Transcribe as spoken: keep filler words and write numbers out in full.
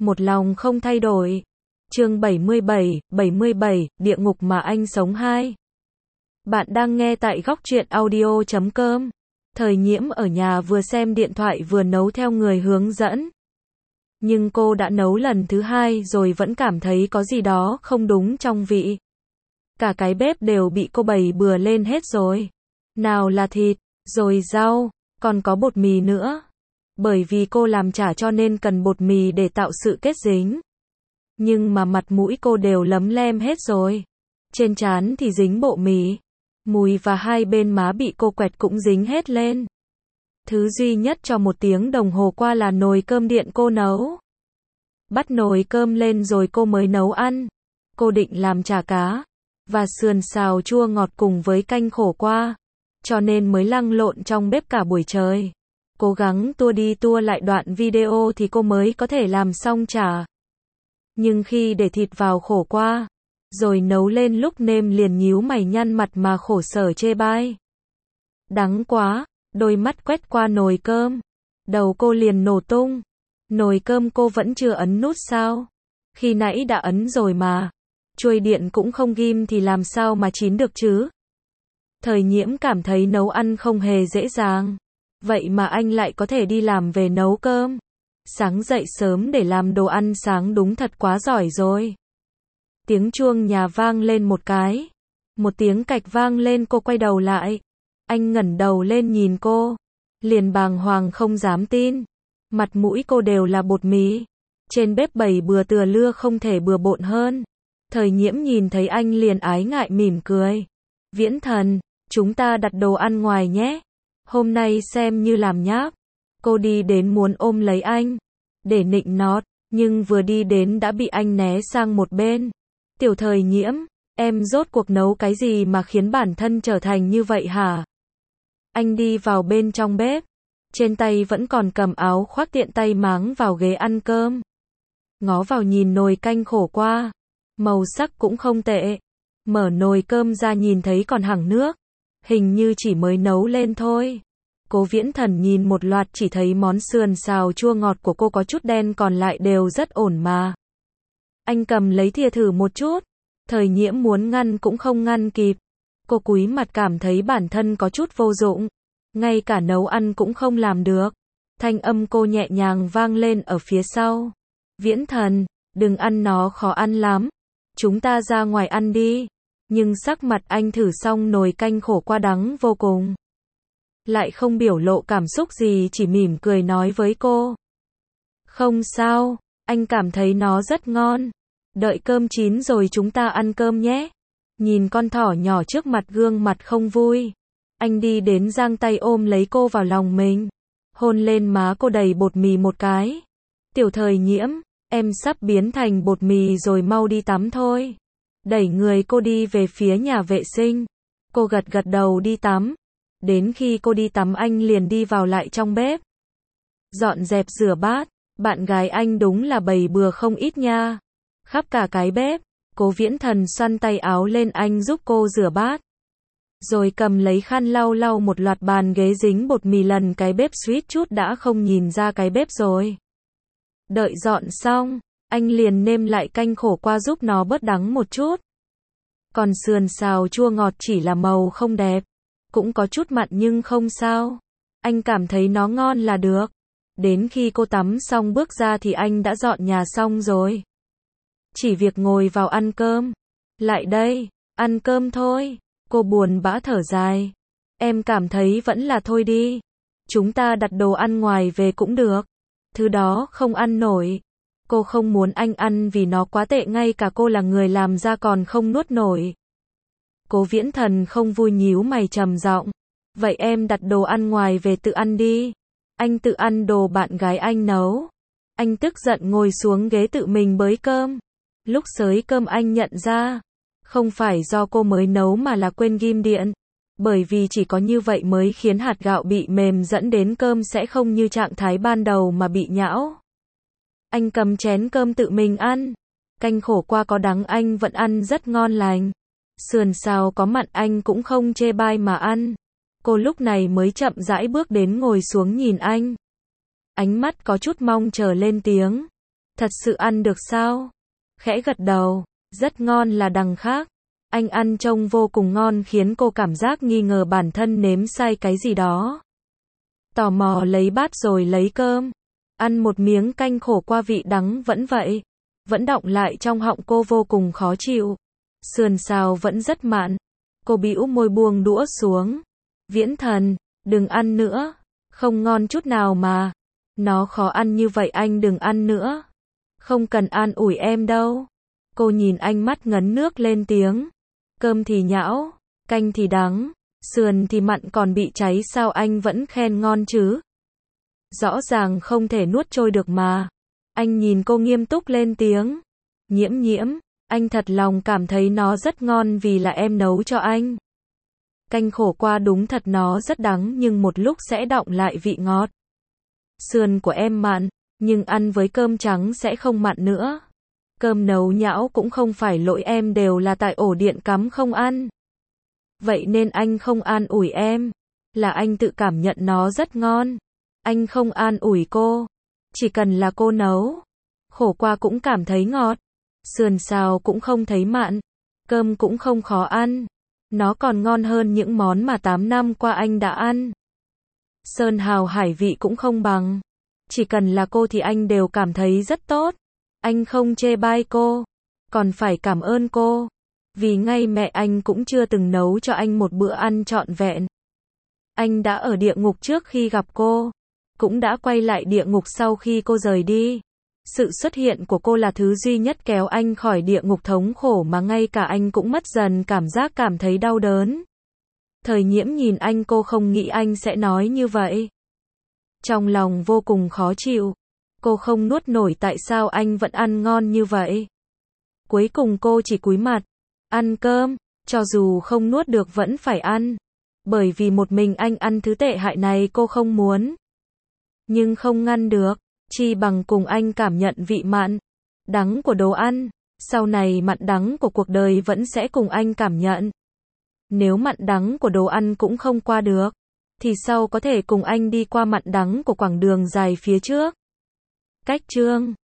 một lòng không thay đổi. Chương bảy mươi bảy, bảy mươi bảy, địa ngục mà anh sống hai. Bạn đang nghe tại góc truyện audio chấm com. Thời Nhiễm ở nhà vừa xem điện thoại vừa nấu theo người hướng dẫn. Nhưng cô đã nấu lần thứ hai rồi vẫn cảm thấy có gì đó không đúng trong vị. Cả cái bếp đều bị cô bày bừa lên hết rồi. Nào là thịt, rồi rau, còn có bột mì nữa. Bởi vì cô làm chả cho nên cần bột mì để tạo sự kết dính. Nhưng mà mặt mũi cô đều lấm lem hết rồi. Trên trán thì dính bộ mì. Mùi và hai bên má bị cô quẹt cũng dính hết lên. Thứ duy nhất cho một tiếng đồng hồ qua là nồi cơm điện cô nấu. Bắt nồi cơm lên rồi cô mới nấu ăn. Cô định làm chả cá và sườn xào chua ngọt cùng với canh khổ qua. Cho nên mới lăn lộn trong bếp cả buổi trời. Cố gắng tua đi tua lại đoạn video thì cô mới có thể làm xong chả. Nhưng khi để thịt vào khổ qua, rồi nấu lên lúc nêm liền nhíu mày nhăn mặt mà khổ sở chê bai. Đắng quá, đôi mắt quét qua nồi cơm. Đầu cô liền nổ tung. Nồi cơm cô vẫn chưa ấn nút sao? Khi nãy đã ấn rồi mà. Chuôi điện cũng không ghim thì làm sao mà chín được chứ? Thời Nhiễm cảm thấy nấu ăn không hề dễ dàng. Vậy mà anh lại có thể đi làm về nấu cơm. Sáng dậy sớm để làm đồ ăn sáng đúng thật quá giỏi rồi. Tiếng chuông nhà vang lên một cái. Một tiếng cạch vang lên, cô quay đầu lại. Anh ngẩng đầu lên nhìn cô. Liền bàng hoàng không dám tin. Mặt mũi cô đều là bột mì. Trên bếp bày bừa từa lưa không thể bừa bộn hơn. Thời Nhiễm nhìn thấy anh liền ái ngại mỉm cười. Viễn Thần, chúng ta đặt đồ ăn ngoài nhé. Hôm nay xem như làm nháp. Cô đi đến muốn ôm lấy anh. Để nịnh nót. Nhưng vừa đi đến đã bị anh né sang một bên. Tiểu Thời Nhiễm, em rốt cuộc nấu cái gì mà khiến bản thân trở thành như vậy hả? Anh đi vào bên trong bếp. Trên tay vẫn còn cầm áo khoác tiện tay máng vào ghế ăn cơm. Ngó vào nhìn nồi canh khổ qua. Màu sắc cũng không tệ. Mở nồi cơm ra nhìn thấy còn hẳng nước. Hình như chỉ mới nấu lên thôi. Cố Viễn Thần nhìn một loạt chỉ thấy món sườn xào chua ngọt của cô có chút đen còn lại đều rất ổn mà. Anh cầm lấy thìa thử một chút. Thời Nhiễm muốn ngăn cũng không ngăn kịp. Cô cúi mặt cảm thấy bản thân có chút vô dụng. Ngay cả nấu ăn cũng không làm được. Thanh âm cô nhẹ nhàng vang lên ở phía sau. Viễn Thần, đừng ăn nó khó ăn lắm. Chúng ta ra ngoài ăn đi. Nhưng sắc mặt anh thử xong nồi canh khổ qua đắng vô cùng. Lại không biểu lộ cảm xúc gì, chỉ mỉm cười nói với cô. Không sao, anh cảm thấy nó rất ngon. Đợi cơm chín rồi chúng ta ăn cơm nhé. Nhìn con thỏ nhỏ trước mặt gương mặt không vui. Anh đi đến giang tay ôm lấy cô vào lòng mình. Hôn lên má cô đầy bột mì một cái. Tiểu Thời Nhiễm, em sắp biến thành bột mì rồi, mau đi tắm thôi. Đẩy người cô đi về phía nhà vệ sinh. Cô gật gật đầu đi tắm. Đến khi cô đi tắm anh liền đi vào lại trong bếp. Dọn dẹp rửa bát. Bạn gái anh đúng là bày bừa không ít nha. Khắp cả cái bếp. Cố Viễn Thần xoăn tay áo lên anh giúp cô rửa bát. Rồi cầm lấy khăn lau lau một loạt bàn ghế dính bột mì, lần cái bếp suýt chút đã không nhìn ra cái bếp rồi. Đợi dọn xong, anh liền nêm lại canh khổ qua giúp nó bớt đắng một chút. Còn sườn xào chua ngọt chỉ là màu không đẹp. Cũng có chút mặn nhưng không sao. Anh cảm thấy nó ngon là được. Đến khi cô tắm xong bước ra thì anh đã dọn nhà xong rồi. Chỉ việc ngồi vào ăn cơm. Lại đây, ăn cơm thôi. Cô buồn bã thở dài. Em cảm thấy vẫn là thôi đi. Chúng ta đặt đồ ăn ngoài về cũng được. Thứ đó không ăn nổi. Cô không muốn anh ăn vì nó quá tệ, ngay cả cô là người làm ra còn không nuốt nổi. Cố Viễn Thần không vui nhíu mày trầm giọng. Vậy em đặt đồ ăn ngoài về tự ăn đi. Anh tự ăn đồ bạn gái anh nấu. Anh tức giận ngồi xuống ghế tự mình bới cơm. Lúc xới cơm anh nhận ra. Không phải do cô mới nấu mà là quên ghim điện. Bởi vì chỉ có như vậy mới khiến hạt gạo bị mềm dẫn đến cơm sẽ không như trạng thái ban đầu mà bị nhão. Anh cầm chén cơm tự mình ăn. Canh khổ qua có đắng anh vẫn ăn rất ngon lành. Sườn xào có mặn anh cũng không chê bai mà ăn. Cô lúc này mới chậm rãi bước đến ngồi xuống nhìn anh. Ánh mắt có chút mong chờ lên tiếng. Thật sự ăn được sao? Khẽ gật đầu, rất ngon là đằng khác. Anh ăn trông vô cùng ngon khiến cô cảm giác nghi ngờ bản thân nếm sai cái gì đó. Tò mò lấy bát rồi lấy cơm. Ăn một miếng canh khổ qua vị đắng vẫn vậy. Vẫn đọng lại trong họng cô vô cùng khó chịu. Sườn xào vẫn rất mặn. Cô bĩu môi buông đũa xuống. Viễn Thần, đừng ăn nữa. Không ngon chút nào mà. Nó khó ăn như vậy anh đừng ăn nữa. Không cần an ủi em đâu. Cô nhìn anh mắt ngấn nước lên tiếng. Cơm thì nhão, canh thì đắng, sườn thì mặn còn bị cháy sao anh vẫn khen ngon chứ? Rõ ràng không thể nuốt trôi được mà. Anh nhìn cô nghiêm túc lên tiếng. Nhiễm nhiễm, anh thật lòng cảm thấy nó rất ngon vì là em nấu cho anh. Canh khổ qua đúng thật nó rất đắng nhưng một lúc sẽ đọng lại vị ngọt. Sườn của em mặn, nhưng ăn với cơm trắng sẽ không mặn nữa. Cơm nấu nhão cũng không phải lỗi em đều là tại ổ điện cắm không ăn. Vậy nên anh không an ủi em. Là anh tự cảm nhận nó rất ngon. Anh không an ủi cô. Chỉ cần là cô nấu. Khổ qua cũng cảm thấy ngọt. Sườn xào cũng không thấy mặn. Cơm cũng không khó ăn. Nó còn ngon hơn những món mà tám năm qua anh đã ăn. Sơn hào hải vị cũng không bằng. Chỉ cần là cô thì anh đều cảm thấy rất tốt. Anh không chê bai cô. Còn phải cảm ơn cô. Vì ngay mẹ anh cũng chưa từng nấu cho anh một bữa ăn trọn vẹn. Anh đã ở địa ngục trước khi gặp cô. Cũng đã quay lại địa ngục sau khi cô rời đi. Sự xuất hiện của cô là thứ duy nhất kéo anh khỏi địa ngục thống khổ mà ngay cả anh cũng mất dần cảm giác cảm thấy đau đớn. Thời Nhiễm nhìn anh cô không nghĩ anh sẽ nói như vậy. Trong lòng vô cùng khó chịu. Cô không nuốt nổi tại sao anh vẫn ăn ngon như vậy. Cuối cùng cô chỉ cúi mặt. Ăn cơm, cho dù không nuốt được vẫn phải ăn. Bởi vì một mình anh ăn thứ tệ hại này cô không muốn. Nhưng không ngăn được. Chi bằng cùng anh cảm nhận vị mặn, đắng của đồ ăn. Sau này mặn đắng của cuộc đời vẫn sẽ cùng anh cảm nhận. Nếu mặn đắng của đồ ăn cũng không qua được, thì sau có thể cùng anh đi qua mặn đắng của quãng đường dài phía trước. Cách chương